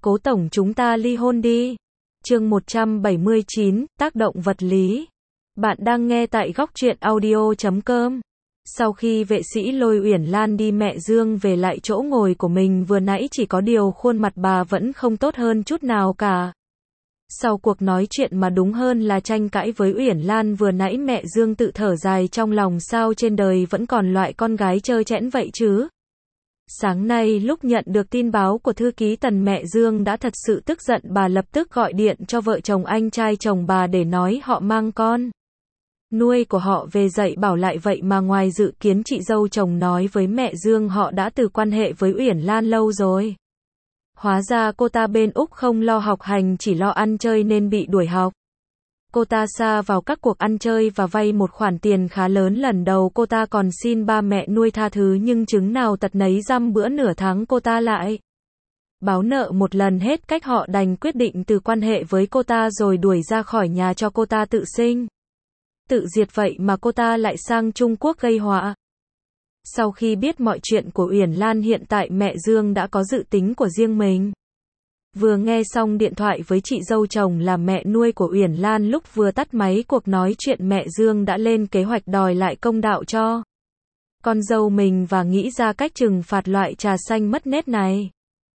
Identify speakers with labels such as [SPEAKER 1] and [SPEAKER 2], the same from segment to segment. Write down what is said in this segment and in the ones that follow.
[SPEAKER 1] Cố tổng chúng ta ly hôn đi. Chương 179, tác động vật lý. Bạn đang nghe tại góc truyện audio.com. Sau khi vệ sĩ lôi Uyển Lan đi, mẹ Dương về lại chỗ ngồi của mình vừa nãy, chỉ có điều khuôn mặt bà vẫn không tốt hơn chút nào cả. Sau cuộc nói chuyện mà đúng hơn là tranh cãi với Uyển Lan vừa nãy, mẹ Dương tự thở dài trong lòng, sao trên đời vẫn còn loại con gái trơ trẽn vậy chứ. Sáng nay lúc nhận được tin báo của thư ký Tần, mẹ Dương đã thật sự tức giận, bà lập tức gọi điện cho vợ chồng anh trai chồng bà để nói họ mang con nuôi của họ về dạy bảo lại, vậy mà ngoài dự kiến chị dâu chồng nói với mẹ Dương họ đã từ quan hệ với Uyển Lan lâu rồi. Hóa ra cô ta bên Úc không lo học hành, chỉ lo ăn chơi nên bị đuổi học. Cô ta sa vào các cuộc ăn chơi và vay một khoản tiền khá lớn, lần đầu cô ta còn xin ba mẹ nuôi tha thứ, nhưng chứng nào tật nấy, dăm bữa nửa tháng cô ta lại báo nợ một lần hết cách, họ đành quyết định từ quan hệ với cô ta rồi đuổi ra khỏi nhà cho cô ta tự sinh tự diệt, vậy mà cô ta lại sang Trung Quốc gây họa. Sau khi biết mọi chuyện của Uyển Lan, hiện tại mẹ Dương đã có dự tính của riêng mình. Vừa nghe xong điện thoại với chị dâu chồng là mẹ nuôi của Uyển Lan, lúc vừa tắt máy cuộc nói chuyện, mẹ Dương đã lên kế hoạch đòi lại công đạo cho con dâu mình và nghĩ ra cách trừng phạt loại trà xanh mất nết này.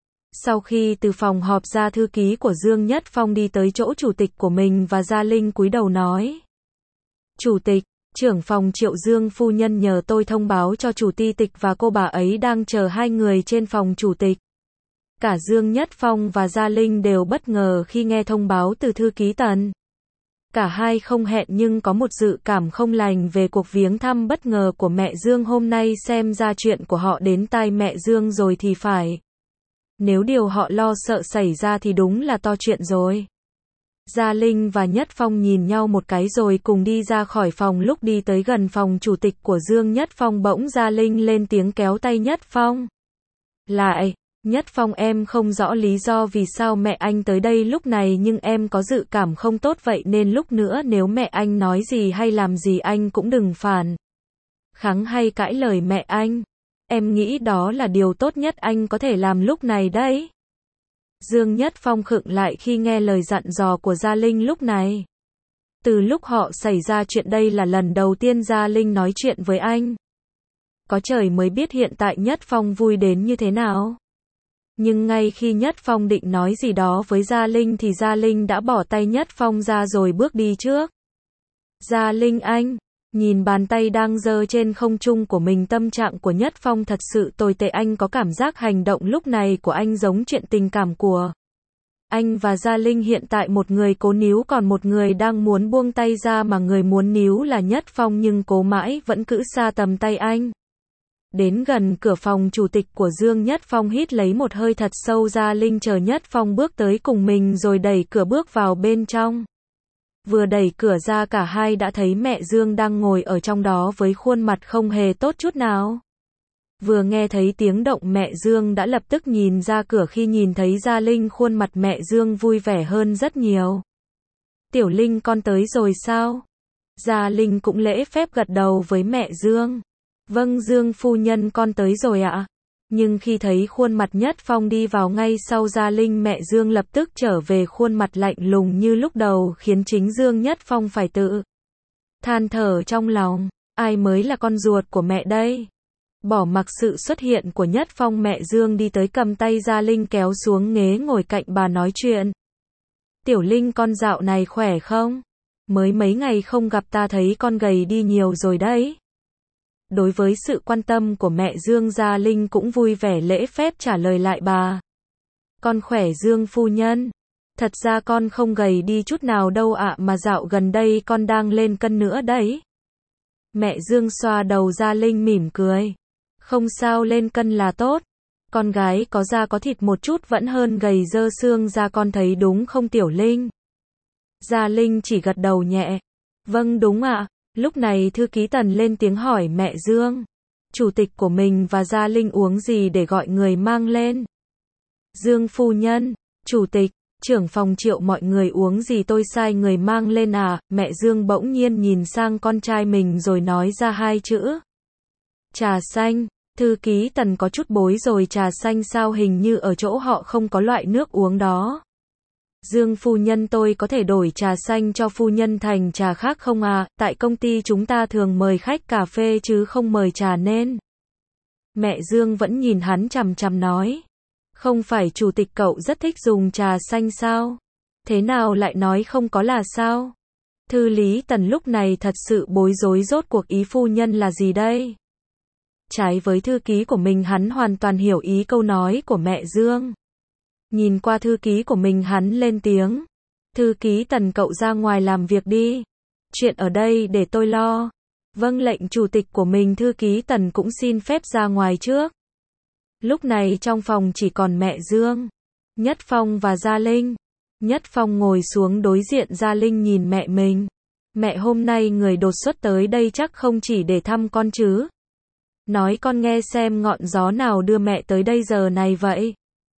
[SPEAKER 1] Sau khi từ phòng họp ra, thư ký của Dương Nhất Phong đi tới chỗ chủ tịch của mình và Gia Linh cúi đầu nói: Chủ tịch, trưởng phòng Triệu Dương phu nhân nhờ tôi thông báo cho chủ ty tịch và cô bà ấy đang chờ hai người trên phòng chủ tịch. Cả Dương Nhất Phong và Gia Linh đều bất ngờ khi nghe thông báo từ thư ký Tần. Cả hai không hẹn nhưng có một dự cảm không lành về cuộc viếng thăm bất ngờ của mẹ Dương hôm nay, xem ra chuyện của họ đến tai mẹ Dương rồi thì phải. Nếu điều họ lo sợ xảy ra thì đúng là to chuyện rồi. Gia Linh và Nhất Phong nhìn nhau một cái rồi cùng đi ra khỏi phòng. Lúc đi tới gần phòng chủ tịch của Dương Nhất Phong, bỗng Gia Linh lên tiếng kéo tay Nhất Phong lại. Nhất Phong, em không rõ lý do vì sao mẹ anh tới đây lúc này, nhưng em có dự cảm không tốt, vậy nên lúc nữa nếu mẹ anh nói gì hay làm gì anh cũng đừng phản kháng hay cãi lời mẹ anh. Em nghĩ đó là điều tốt nhất anh có thể làm lúc này đấy. Dương Nhất Phong khựng lại khi nghe lời dặn dò của Gia Linh lúc này. Từ lúc họ xảy ra chuyện, đây là lần đầu tiên Gia Linh nói chuyện với anh. Có trời mới biết hiện tại Nhất Phong vui đến như thế nào. Nhưng ngay khi Nhất Phong định nói gì đó với Gia Linh thì Gia Linh đã bỏ tay Nhất Phong ra rồi bước đi trước. Gia Linh anh, nhìn bàn tay đang giơ trên không trung của mình, tâm trạng của Nhất Phong thật sự tồi tệ, anh có cảm giác hành động lúc này của anh giống chuyện tình cảm của anh và Gia Linh. Hiện tại một người cố níu, còn một người đang muốn buông tay ra, mà người muốn níu là Nhất Phong nhưng cố mãi vẫn cứ xa tầm tay anh. Đến gần cửa phòng chủ tịch của Dương Nhất Phong, hít lấy một hơi thật sâu, Gia Linh chờ Nhất Phong bước tới cùng mình rồi đẩy cửa bước vào bên trong. Vừa đẩy cửa ra, cả hai đã thấy mẹ Dương đang ngồi ở trong đó với khuôn mặt không hề tốt chút nào. Vừa nghe thấy tiếng động, mẹ Dương đã lập tức nhìn ra cửa. Khi nhìn thấy Gia Linh, khuôn mặt mẹ Dương vui vẻ hơn rất nhiều. Tiểu Linh con tới rồi sao? Gia Linh cũng lễ phép gật đầu với mẹ Dương. Vâng Dương phu nhân, con tới rồi ạ. Nhưng khi thấy khuôn mặt Nhất Phong đi vào ngay sau Gia Linh, mẹ Dương lập tức trở về khuôn mặt lạnh lùng như lúc đầu, khiến chính Dương Nhất Phong phải tự than thở trong lòng. Ai mới là con ruột của mẹ đây? Bỏ mặc sự xuất hiện của Nhất Phong, mẹ Dương đi tới cầm tay Gia Linh kéo xuống ghế ngồi cạnh bà nói chuyện. Tiểu Linh con dạo này khỏe không? Mới mấy ngày không gặp, ta thấy con gầy đi nhiều rồi đấy. Đối với sự quan tâm của mẹ Dương, Gia Linh cũng vui vẻ lễ phép trả lời lại bà. Con khỏe Dương phu nhân. Thật ra con không gầy đi chút nào đâu ạ, mà dạo gần đây con đang lên cân nữa đấy. Mẹ Dương xoa đầu Gia Linh mỉm cười. Không sao, lên cân là tốt. Con gái có da có thịt một chút vẫn hơn gầy dơ xương ra, con thấy đúng không Tiểu Linh? Gia Linh chỉ gật đầu nhẹ. Vâng đúng ạ. Lúc này thư ký Tần lên tiếng hỏi mẹ Dương, chủ tịch của mình và Gia Linh uống gì để gọi người mang lên. Dương phu nhân, chủ tịch, trưởng phòng Triệu mọi người uống gì tôi sai người mang lên à? Mẹ Dương bỗng nhiên nhìn sang con trai mình rồi nói ra hai chữ. Trà xanh. Thư ký Tần có chút bối rồi, trà xanh sao hình như ở chỗ họ không có loại nước uống đó. Dương phu nhân, tôi có thể đổi trà xanh cho phu nhân thành trà khác không à? Tại công ty chúng ta thường mời khách cà phê chứ không mời trà nên. Mẹ Dương vẫn nhìn hắn chằm chằm nói. Không phải chủ tịch cậu rất thích dùng trà xanh sao? Thế nào lại nói không có là sao? Thư Lý Tần lúc này thật sự bối rối, rốt cuộc ý phu nhân là gì đây? Trái với thư ký của mình, hắn hoàn toàn hiểu ý câu nói của mẹ Dương. Nhìn qua thư ký của mình, hắn lên tiếng. Thư ký Tần, cậu ra ngoài làm việc đi. Chuyện ở đây để tôi lo. Vâng lệnh chủ tịch của mình. Thư ký Tần cũng xin phép ra ngoài trước. Lúc này trong phòng chỉ còn mẹ Dương, Nhất Phong và Gia Linh. Nhất Phong ngồi xuống đối diện Gia Linh, nhìn mẹ mình. Mẹ, hôm nay người đột xuất tới đây chắc không chỉ để thăm con chứ? Nói con nghe xem, ngọn gió nào đưa mẹ tới đây giờ này vậy?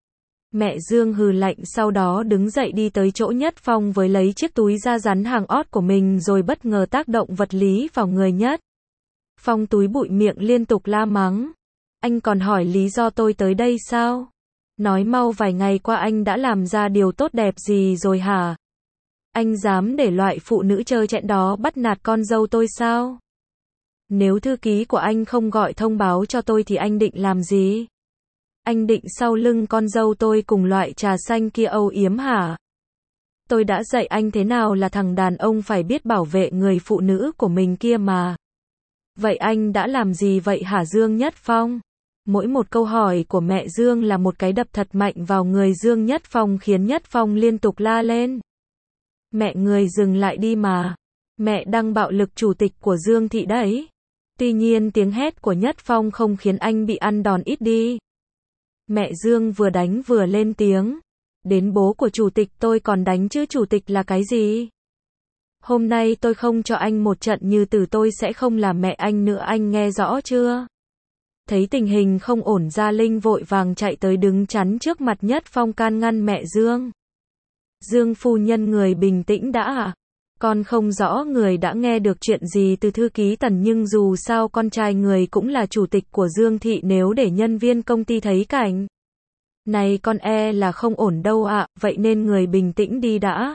[SPEAKER 1] Mẹ Dương hừ lạnh, sau đó đứng dậy đi tới chỗ Nhất Phong với lấy chiếc túi da rắn hàng ót của mình rồi bất ngờ tác động vật lý vào người Nhất Phong. Túi bụi miệng liên tục la mắng. Anh còn hỏi lý do tôi tới đây sao? Nói mau, vài ngày qua anh đã làm ra điều tốt đẹp gì rồi hả? Anh dám để loại phụ nữ trơ trẽn đó bắt nạt con dâu tôi sao? Nếu thư ký của anh không gọi thông báo cho tôi thì anh định làm gì? Anh định sau lưng con dâu tôi cùng loại trà xanh kia âu yếm hả? Tôi đã dạy anh thế nào là thằng đàn ông phải biết bảo vệ người phụ nữ của mình kia mà. Vậy anh đã làm gì vậy hả Dương Nhất Phong? Mỗi một câu hỏi của mẹ Dương là một cái đập thật mạnh vào người Dương Nhất Phong, khiến Nhất Phong liên tục la lên. Mẹ, người dừng lại đi mà. Mẹ đang bạo lực chủ tịch của Dương thị đấy. Tuy nhiên tiếng hét của Nhất Phong không khiến anh bị ăn đòn ít đi. Mẹ Dương vừa đánh vừa lên tiếng. Đến bố của chủ tịch tôi còn đánh chứ, chủ tịch là cái gì? Hôm nay tôi không cho anh một trận như từ tôi sẽ không làm mẹ anh nữa, anh nghe rõ chưa? Thấy tình hình không ổn, Gia Linh vội vàng chạy tới đứng chắn trước mặt Nhất Phong can ngăn mẹ Dương. Dương phu nhân, người bình tĩnh đã ạ. Con không rõ người đã nghe được chuyện gì từ thư ký Tần, nhưng dù sao con trai người cũng là chủ tịch của Dương thị, nếu để nhân viên công ty thấy cảnh này con e là không ổn đâu ạ, vậy nên người bình tĩnh đi đã.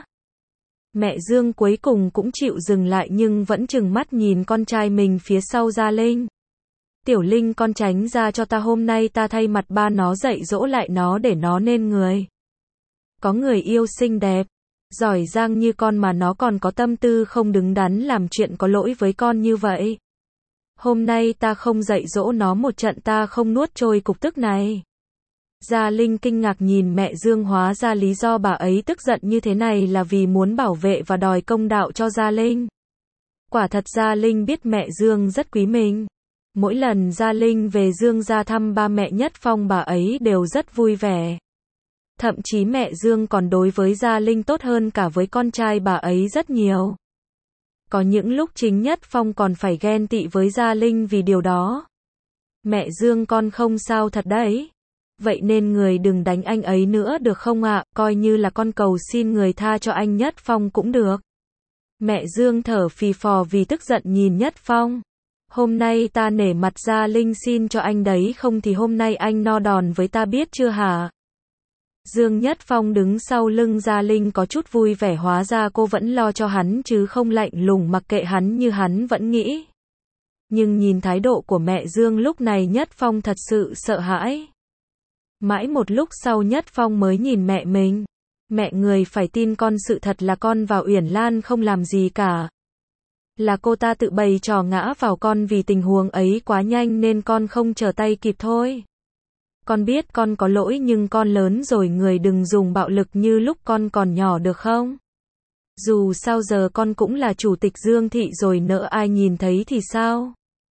[SPEAKER 1] Mẹ Dương cuối cùng cũng chịu dừng lại nhưng vẫn trừng mắt nhìn con trai mình phía sau Gia Linh. Tiểu Linh, con tránh ra cho ta, hôm nay ta thay mặt ba nó dạy dỗ lại nó để nó nên người có người yêu xinh đẹp, giỏi giang như con mà nó còn có tâm tư không đứng đắn làm chuyện có lỗi với con như vậy. Hôm nay ta không dạy dỗ nó một trận ta không nuốt trôi cục tức này. Gia Linh kinh ngạc nhìn mẹ Dương, hóa ra lý do bà ấy tức giận như thế này là vì muốn bảo vệ và đòi công đạo cho Gia Linh. Quả thật Gia Linh biết mẹ Dương rất quý mình. Mỗi lần Gia Linh về Dương gia thăm ba mẹ Nhất Phong, bà ấy đều rất vui vẻ. Thậm chí mẹ Dương còn đối với Gia Linh tốt hơn cả với con trai bà ấy rất nhiều. Có những lúc chính Nhất Phong còn phải ghen tị với Gia Linh vì điều đó. Mẹ Dương, con không sao thật đấy. Vậy nên người đừng đánh anh ấy nữa được không ạ, coi như là con cầu xin người tha cho anh Nhất Phong cũng được. Mẹ Dương thở phì phò vì tức giận nhìn Nhất Phong. Hôm nay ta nể mặt Gia Linh xin cho anh đấy, không thì hôm nay anh no đòn với ta biết chưa hả? Dương Nhất Phong đứng sau lưng Gia Linh có chút vui vẻ, hóa ra cô vẫn lo cho hắn chứ không lạnh lùng mặc kệ hắn như hắn vẫn nghĩ. Nhưng nhìn thái độ của mẹ Dương lúc này, Nhất Phong thật sự sợ hãi. Mãi một lúc sau Nhất Phong mới nhìn mẹ mình. Mẹ, người phải tin con, sự thật là con và Uyển Lan không làm gì cả. Là cô ta tự bày trò ngã vào con, vì tình huống ấy quá nhanh nên con không trở tay kịp thôi. Con biết con có lỗi nhưng con lớn rồi, người đừng dùng bạo lực như lúc con còn nhỏ được không? Dù sao giờ con cũng là chủ tịch Dương thị rồi, nỡ ai nhìn thấy thì sao?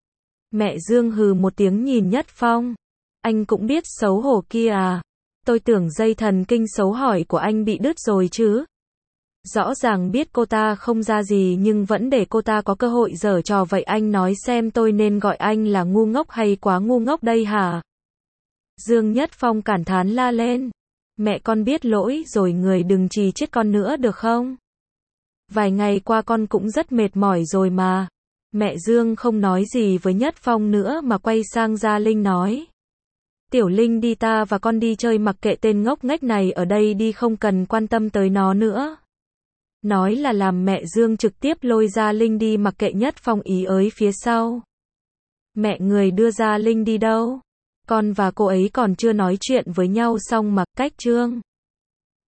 [SPEAKER 1] Mẹ Dương hừ một tiếng nhìn Nhất Phong. Anh cũng biết xấu hổ kia à? Tôi tưởng dây thần kinh xấu hỏi của anh bị đứt rồi chứ. Rõ ràng biết cô ta không ra gì nhưng vẫn để cô ta có cơ hội giở trò, vậy anh nói xem tôi nên gọi anh là ngu ngốc hay quá ngu ngốc đây hả? Dương Nhất Phong cảm thán la lên. Mẹ, con biết lỗi rồi, người đừng chì chiết con nữa được không? Vài ngày qua con cũng rất mệt mỏi rồi mà. Mẹ Dương không nói gì với Nhất Phong nữa mà quay sang Gia Linh nói. Tiểu Linh đi, ta và con đi chơi, mặc kệ tên ngốc nghếch này ở đây đi, không cần quan tâm tới nó nữa. Nói là làm mẹ Dương trực tiếp lôi Gia Linh đi, mặc kệ Nhất Phong ý ới phía sau. Mẹ người đưa Gia Linh đi đâu? Con và cô ấy còn chưa nói chuyện với nhau xong mà, cách Trương